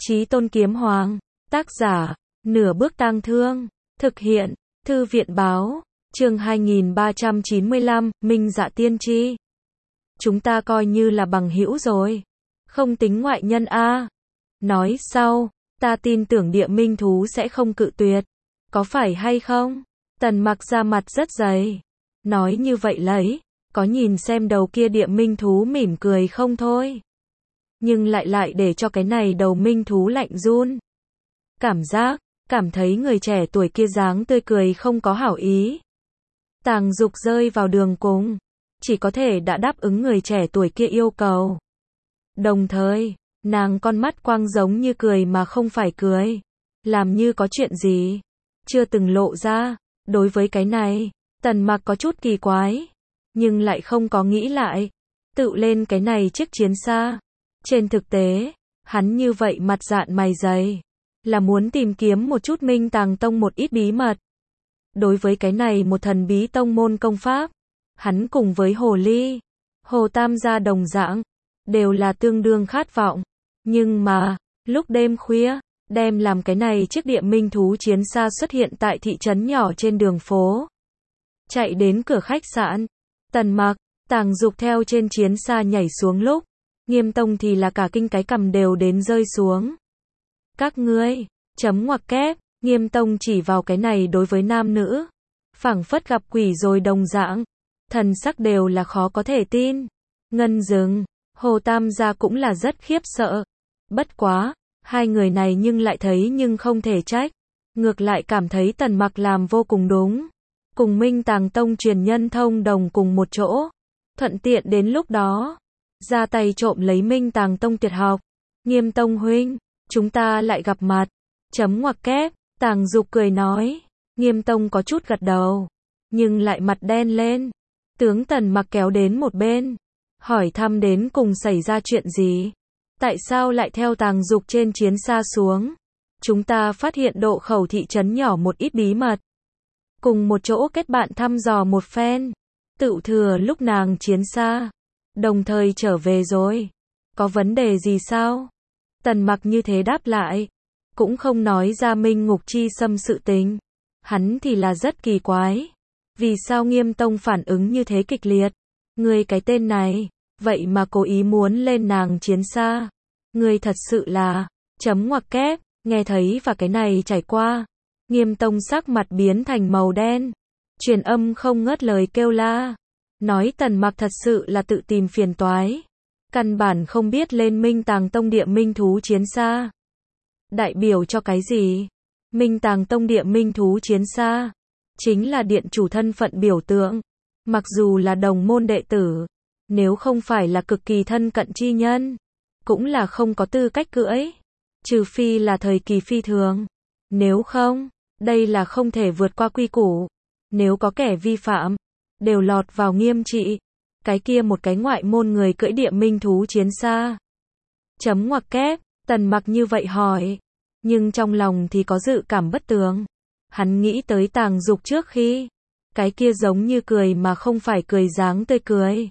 Chí Tôn Kiếm Hoàng, tác giả, Nửa Bước Tang Thương, thực hiện, Thư viện Báo, chương 2395, Minh Dạ Tiên Tri. Chúng ta coi như là bằng hữu rồi, không tính ngoại nhân a. Nói sau, ta tin tưởng địa minh thú sẽ không cự tuyệt, có phải hay không? Tần Mặc ra mặt rất dày, nói như vậy lấy, có nhìn xem đầu kia địa minh thú mỉm cười không thôi. Nhưng lại để cho cái này đầu minh thú lạnh run. Cảm thấy người trẻ tuổi kia dáng tươi cười không có hảo ý. Tàng Dục rơi vào đường cùng, chỉ có thể đã đáp ứng người trẻ tuổi kia yêu cầu. Đồng thời, nàng con mắt quang giống như cười mà không phải cười, làm như có chuyện gì chưa từng lộ ra. Đối với cái này, Tần Mặc có chút kỳ quái, nhưng lại không có nghĩ lại, tự lên cái này chiếc chiến xa. Trên thực tế, hắn như vậy mặt dạn mày dày, là muốn tìm kiếm một chút Minh Tàng Tông một ít bí mật. Đối với cái này một thần bí tông môn công pháp, hắn cùng với Hồ Ly, Hồ Tam gia đồng dạng, đều là tương đương khát vọng. Nhưng mà, lúc đêm khuya, đem làm cái này chiếc địa minh thú chiến xa xuất hiện tại thị trấn nhỏ trên đường phố. Chạy đến cửa khách sạn, Tần Mặc, Tàng Dục theo trên chiến xa nhảy xuống lúc, Nghiêm Tông thì là cả kinh cái cằm đều đến rơi xuống. Các ngươi, chấm ngoặc kép, Nghiêm Tông chỉ vào cái này đối với nam nữ, phảng phất gặp quỷ rồi đồng dạng, thần sắc đều là khó có thể tin. Ngân Dừng, Hồ Tam gia cũng là rất khiếp sợ. Bất quá, hai người này nhưng lại thấy nhưng không thể trách, ngược lại cảm thấy Tần Mặc làm vô cùng đúng. Cùng Minh Tàng Tông truyền nhân thông đồng cùng một chỗ, thuận tiện đến lúc đó ra tay trộm lấy Minh Tàng Tông tuyệt học. Nghiêm Tông huynh, chúng ta lại gặp mặt. Chấm ngoặc kép, Tàng Dục cười nói. Nghiêm Tông có chút gật đầu, nhưng lại mặt đen lên. Tướng Tần Mặc kéo đến một bên, hỏi thăm đến cùng xảy ra chuyện gì. Tại sao lại theo Tàng Dục trên chiến xa xuống? Chúng ta phát hiện độ khẩu thị trấn nhỏ một ít bí mật. Cùng một chỗ kết bạn thăm dò một phen. Tựu thừa lúc nàng chiến xa, đồng thời trở về rồi. Có vấn đề gì sao? Tần Mặc như thế đáp lại, cũng không nói ra Minh Ngục Chi Xâm sự tình. Hắn thì là rất kỳ quái. Vì sao Nghiêm Tông phản ứng như thế kịch liệt? Ngươi cái tên này, vậy mà cố ý muốn lên nàng chiến xa. Ngươi thật sự là, chấm ngoặc kép, nghe thấy và cái này trải qua. Nghiêm Tông sắc mặt biến thành màu đen. Truyền âm không ngớt lời kêu la. Nói Tần Mặc thật sự là tự tìm phiền toái. Căn bản không biết lên Minh Tàng Tông địa minh thú chiến xa. Đại biểu cho cái gì? Minh Tàng Tông địa minh thú chiến xa chính là điện chủ thân phận biểu tượng. Mặc dù là đồng môn đệ tử, nếu không phải là cực kỳ thân cận chi nhân, cũng là không có tư cách cưỡi. Trừ phi là thời kỳ phi thường. Nếu không, đây là không thể vượt qua quy củ. Nếu có kẻ vi phạm, đều lọt vào nghiêm trị. Cái kia một cái ngoại môn người cưỡi địa minh thú chiến xa. Chấm ngoặc kép, Tần Mặc như vậy hỏi. Nhưng trong lòng thì có dự cảm bất tường. Hắn nghĩ tới Tàng Dục trước khi. Cái kia giống như cười mà không phải cười dáng tươi cười.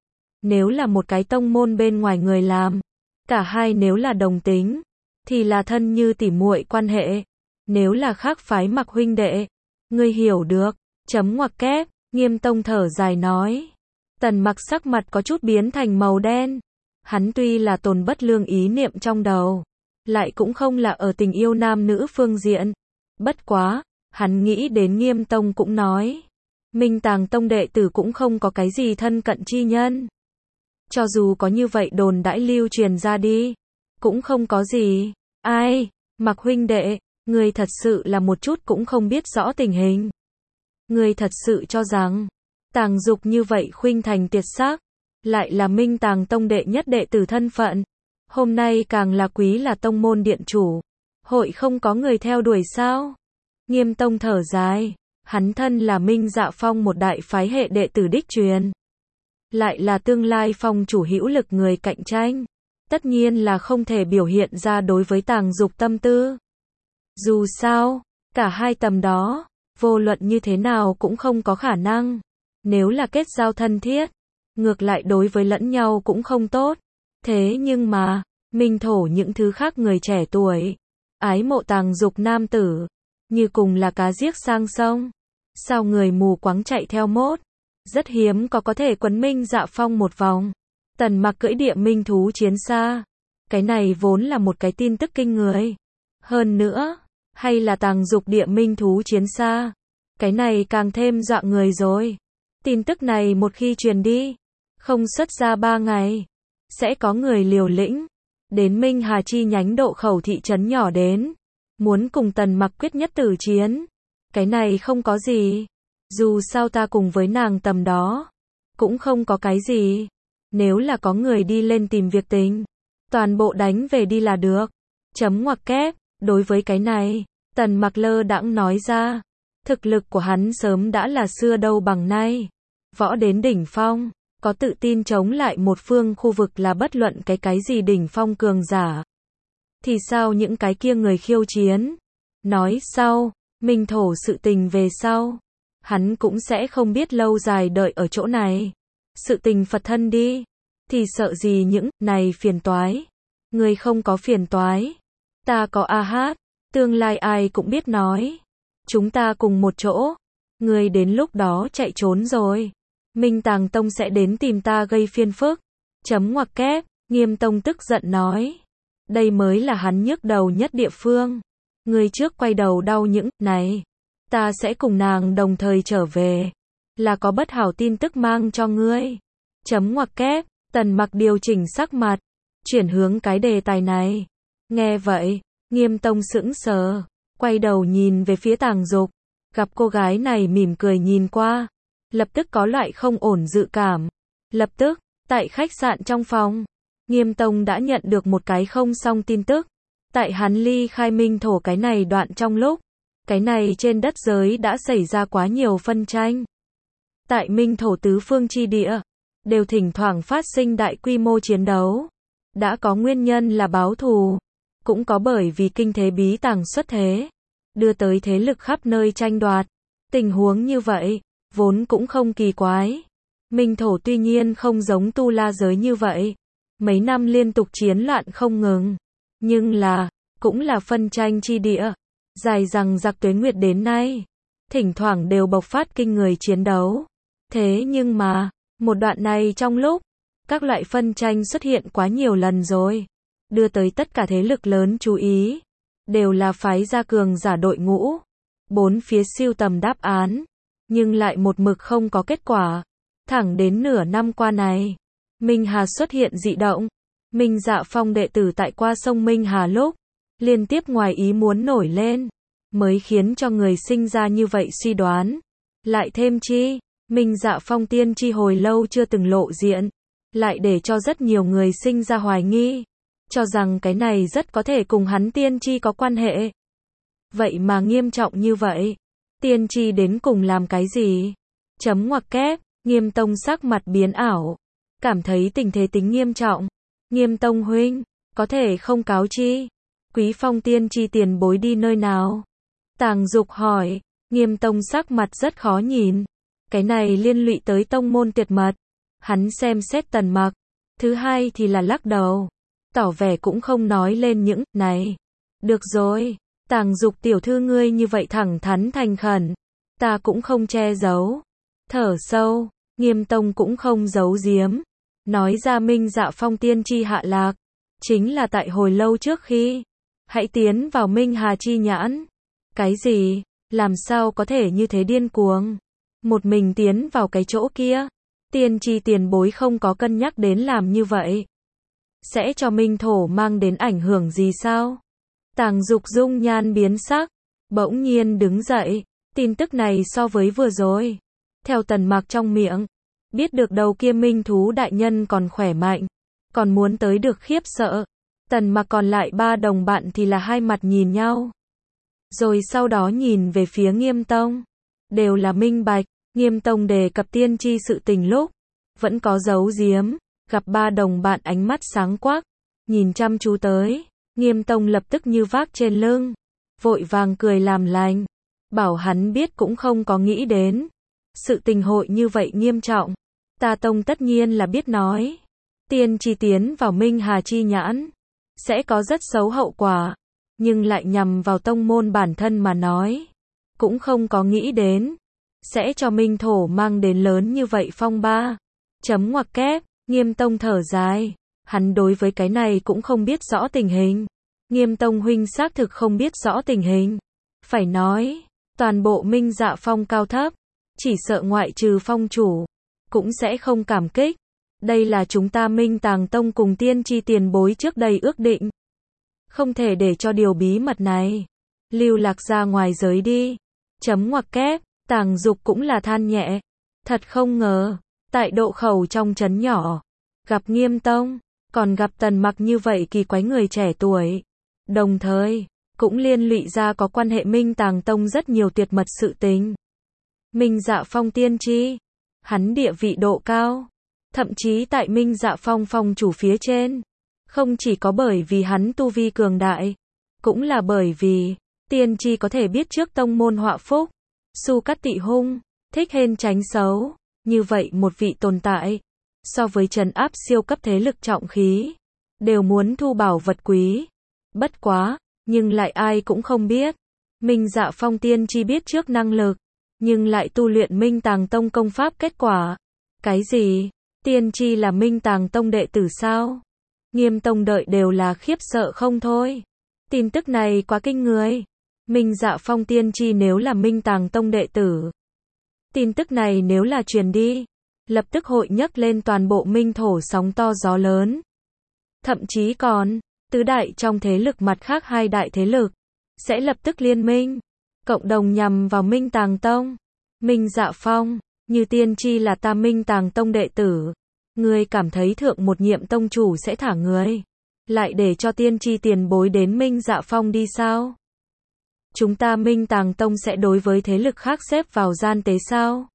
Nếu là một cái tông môn bên ngoài người làm, cả hai nếu là đồng tính, thì là thân như tỉ muội quan hệ. Nếu là khác phái mặc huynh đệ, ngươi hiểu được. Chấm ngoặc kép, Nghiêm Tông thở dài nói. Tần Mặc sắc mặt có chút biến thành màu đen. Hắn tuy là tồn bất lương ý niệm trong đầu, lại cũng không là ở tình yêu nam nữ phương diện. Bất quá, hắn nghĩ đến Nghiêm Tông cũng nói. Minh Tàng Tông đệ tử cũng không có cái gì thân cận chi nhân. Cho dù có như vậy đồn đãi lưu truyền ra đi, cũng không có gì. Ai, Mặc huynh đệ, ngươi thật sự là một chút cũng không biết rõ tình hình. Ngươi thật sự cho rằng, Tàng Dục như vậy khuynh thành tuyệt sắc, lại là Minh Tàng Tông đệ nhất đệ tử thân phận. Hôm nay càng là quý là tông môn điện chủ. Hội không có người theo đuổi sao? Nghiêm Tông thở dài. Hắn thân là Minh Dạ Phong một đại phái hệ đệ tử đích truyền. Lại là tương lai phong chủ hữu lực người cạnh tranh. Tất nhiên là không thể biểu hiện ra đối với Tàng Dục tâm tư. Dù sao, cả hai tầm đó, vô luận như thế nào cũng không có khả năng. Nếu là kết giao thân thiết, ngược lại đối với lẫn nhau cũng không tốt. Thế nhưng mà, Minh Thổ những thứ khác người trẻ tuổi, ái mộ tàng dục nam tử, như cùng là cá giếc sang sông. Sao người mù quáng chạy theo mốt, rất hiếm có thể quấn Minh Dạ Phong một vòng. Tần Mặc cưỡi địa minh thú chiến xa. Cái này vốn là một cái tin tức kinh người. Hơn nữa, hay là tàng dục địa minh thú chiến xa. Cái này càng thêm dọa người rồi. Tin tức này một khi truyền đi, không xuất ra 3 ngày, sẽ có người liều lĩnh đến Minh Hà chi nhánh Độ Khẩu thị trấn nhỏ đến, muốn cùng Tần Mặc quyết nhất tử chiến. Cái này không có gì, dù sao ta cùng với nàng tầm đó, cũng không có cái gì. Nếu là có người đi lên tìm việc tình, toàn bộ đánh về đi là được. Chấm ngoặc kép, đối với cái này, Tần Mặc lơ đãng nói ra, thực lực của hắn sớm đã là xưa đâu bằng nay. Võ đến đỉnh phong, có tự tin chống lại một phương khu vực là bất luận cái gì đỉnh phong cường giả. Thì sao những cái kia người khiêu chiến? Nói sau, Minh Thổ sự tình về sau, hắn cũng sẽ không biết lâu dài đợi ở chỗ này. Sự tình Phật thân đi, thì sợ gì những này phiền toái. Người không có phiền toái, ta có a hát, tương lai ai cũng biết nói. Chúng ta cùng một chỗ, người đến lúc đó chạy trốn rồi, Minh Tàng Tông sẽ đến tìm ta gây phiền phức. Chấm ngoặc kép, Nghiêm Tông tức giận nói. Đây mới là hắn nhức đầu nhất địa phương. Người trước quay đầu đau những này, ta sẽ cùng nàng đồng thời trở về, là có bất hảo tin tức mang cho ngươi. Chấm ngoặc kép, Tần Mặc điều chỉnh sắc mặt, chuyển hướng cái đề tài này. Nghe vậy, Nghiêm Tông sững sờ, quay đầu nhìn về phía Tàng Dục, gặp cô gái này mỉm cười nhìn qua, lập tức có loại không ổn dự cảm. Lập tức, tại khách sạn trong phòng, Nghiêm Tông đã nhận được một cái không xong tin tức. Tại hắn ly khai Minh Thổ cái này đoạn trong lúc, cái này trên đất giới đã xảy ra quá nhiều phân tranh. Tại Minh Thổ tứ phương chi địa, đều thỉnh thoảng phát sinh đại quy mô chiến đấu. Đã có nguyên nhân là báo thù, cũng có bởi vì kinh thế bí tàng xuất thế, đưa tới thế lực khắp nơi tranh đoạt. Tình huống như vậy, vốn cũng không kỳ quái. Minh Thổ tuy nhiên không giống Tu La giới như vậy, mấy năm liên tục chiến loạn không ngừng, nhưng là, cũng là phân tranh chi địa, dài rằng giặc tuế nguyệt đến nay, thỉnh thoảng đều bộc phát kinh người chiến đấu. Thế nhưng mà, một đoạn này trong lúc, các loại phân tranh xuất hiện quá nhiều lần rồi, đưa tới tất cả thế lực lớn chú ý, đều là phái ra cường giả đội ngũ, bốn phía siêu tầm đáp án, nhưng lại một mực không có kết quả. Thẳng đến nửa năm qua này, Minh Hà xuất hiện dị động. Minh Dạ Phong đệ tử tại qua sông Minh Hà lúc, liên tiếp ngoài ý muốn nổi lên, mới khiến cho người sinh ra như vậy suy đoán. Lại thêm chi, Minh Dạ Phong tiên tri hồi lâu chưa từng lộ diện, lại để cho rất nhiều người sinh ra hoài nghi, cho rằng cái này rất có thể cùng hắn tiên tri có quan hệ. Vậy mà nghiêm trọng như vậy, tiên tri đến cùng làm cái gì? Chấm ngoặc kép, Nghiêm Tông sắc mặt biến ảo, cảm thấy tình thế tính nghiêm trọng. Nghiêm Tông huynh, có thể không cáo chi, Quý Phong tiên tri tiền bối đi nơi nào? Tàng Dục hỏi. Nghiêm Tông sắc mặt rất khó nhìn, cái này liên lụy tới tông môn tuyệt mật. Hắn xem xét Tần Mặc, thứ hai thì là lắc đầu, tỏ vẻ cũng không nói lên những này. Được rồi, Tàng Dục tiểu thư ngươi như vậy thẳng thắn thành khẩn, ta cũng không che giấu. Thở sâu, Nghiêm Tông cũng không giấu giếm, nói ra Minh Dạ Phong tiên tri hạ lạc, chính là tại hồi lâu trước khi hãy tiến vào Minh Hà chi nhãn. Cái gì? Làm sao có thể như thế điên cuồng? Một mình tiến vào cái chỗ kia, tiên tri tiền bối không có cân nhắc đến làm như vậy, sẽ cho Minh Thổ mang đến ảnh hưởng gì sao? Tàng Dục dung nhan biến sắc, bỗng nhiên đứng dậy, tin tức này so với vừa rồi, theo Tần Mặc trong miệng, biết được đầu kia minh thú đại nhân còn khỏe mạnh, còn muốn tới được khiếp sợ. Tần Mặc còn lại ba đồng bạn thì là hai mặt nhìn nhau, rồi sau đó nhìn về phía Nghiêm Tông, đều là minh bạch. Nghiêm Tông đề cập tiên tri sự tình lúc, vẫn có giấu giếm, gặp ba đồng bạn ánh mắt sáng quắc, nhìn chăm chú tới, Nghiêm Tông lập tức như vác trên lưng, vội vàng cười làm lành, bảo hắn biết cũng không có nghĩ đến. Sự tình hội như vậy nghiêm trọng, ta Tông tất nhiên là biết nói. Tiên tri tiến vào Minh Hà chi nhãn, sẽ có rất xấu hậu quả, nhưng lại nhằm vào tông môn bản thân mà nói. Cũng không có nghĩ đến, sẽ cho Minh Thổ mang đến lớn như vậy phong ba. Chấm ngoặc kép, Nghiêm Tông thở dài. Hắn đối với cái này cũng không biết rõ tình hình. Nghiêm Tông huynh xác thực không biết rõ tình hình. Phải nói, toàn bộ Minh Dạ Phong cao thấp, chỉ sợ ngoại trừ phong chủ, cũng sẽ không cảm kích. Đây là chúng ta Minh Tàng Tông cùng tiên tri tiền bối trước đây ước định. Không thể để cho điều bí mật này lưu lạc ra ngoài giới đi. Chấm ngoặc kép, Tàng Dục cũng là than nhẹ. Thật không ngờ, tại độ khẩu trong trấn nhỏ, gặp Nghiêm Tông, còn gặp Tần Mặc như vậy kỳ quái người trẻ tuổi. Đồng thời, cũng liên lụy ra có quan hệ Minh Tàng Tông rất nhiều tuyệt mật sự tình. Minh Dạ Phong tiên tri, hắn địa vị độ cao, thậm chí tại Minh Dạ Phong phong chủ phía trên. Không chỉ có bởi vì hắn tu vi cường đại, cũng là bởi vì tiên tri có thể biết trước tông môn họa phúc, su cắt tị hung, thích hên tránh xấu. Như vậy một vị tồn tại, so với trấn áp siêu cấp thế lực trọng khí, đều muốn thu bảo vật quý. Bất quá, nhưng lại ai cũng không biết. Minh Dạ Phong tiên tri biết trước năng lực, nhưng lại tu luyện Minh Tàng Tông công pháp kết quả. Cái gì? Tiên tri là Minh Tàng Tông đệ tử sao? Nghiêm Tông đợi đều là khiếp sợ không thôi. Tin tức này quá kinh người. Minh Dạ Phong tiên tri nếu là Minh Tàng Tông đệ tử, tin tức này nếu là truyền đi, lập tức hội nhấc lên toàn bộ Minh Thổ sóng to gió lớn. Thậm chí còn, tứ đại trong thế lực mặt khác hai đại thế lực, sẽ lập tức liên minh, cộng đồng nhằm vào Minh Tàng Tông. Minh Dạ Phong, như tiên tri là ta Minh Tàng Tông đệ tử, ngươi cảm thấy thượng một nhiệm tông chủ sẽ thả người, lại để cho tiên tri tiền bối đến Minh Dạ Phong đi sao? Chúng ta Minh Tàng Tông sẽ đối với thế lực khác xếp vào gian tế sao?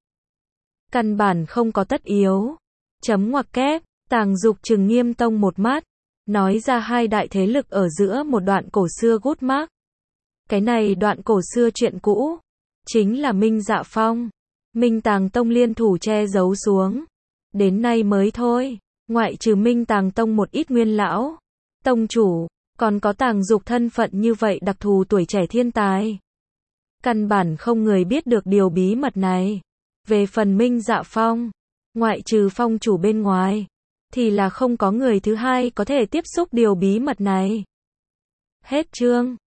Căn bản không có tất yếu. Chấm ngoặc kép, Tàng Dục trừng Nghiêm Tông một mắt, nói ra hai đại thế lực ở giữa một đoạn cổ xưa gút mác. Cái này đoạn cổ xưa chuyện cũ, chính là Minh Dạ Phong, Minh Tàng Tông liên thủ che giấu xuống. Đến nay mới thôi, ngoại trừ Minh Tàng Tông một ít nguyên lão, tông chủ, còn có Tàng Dục thân phận như vậy đặc thù tuổi trẻ thiên tài. Căn bản không người biết được điều bí mật này. Về phần Minh Dạ Phong, ngoại trừ phong chủ bên ngoài, thì là không có người thứ hai có thể tiếp xúc điều bí mật này. Hết chương.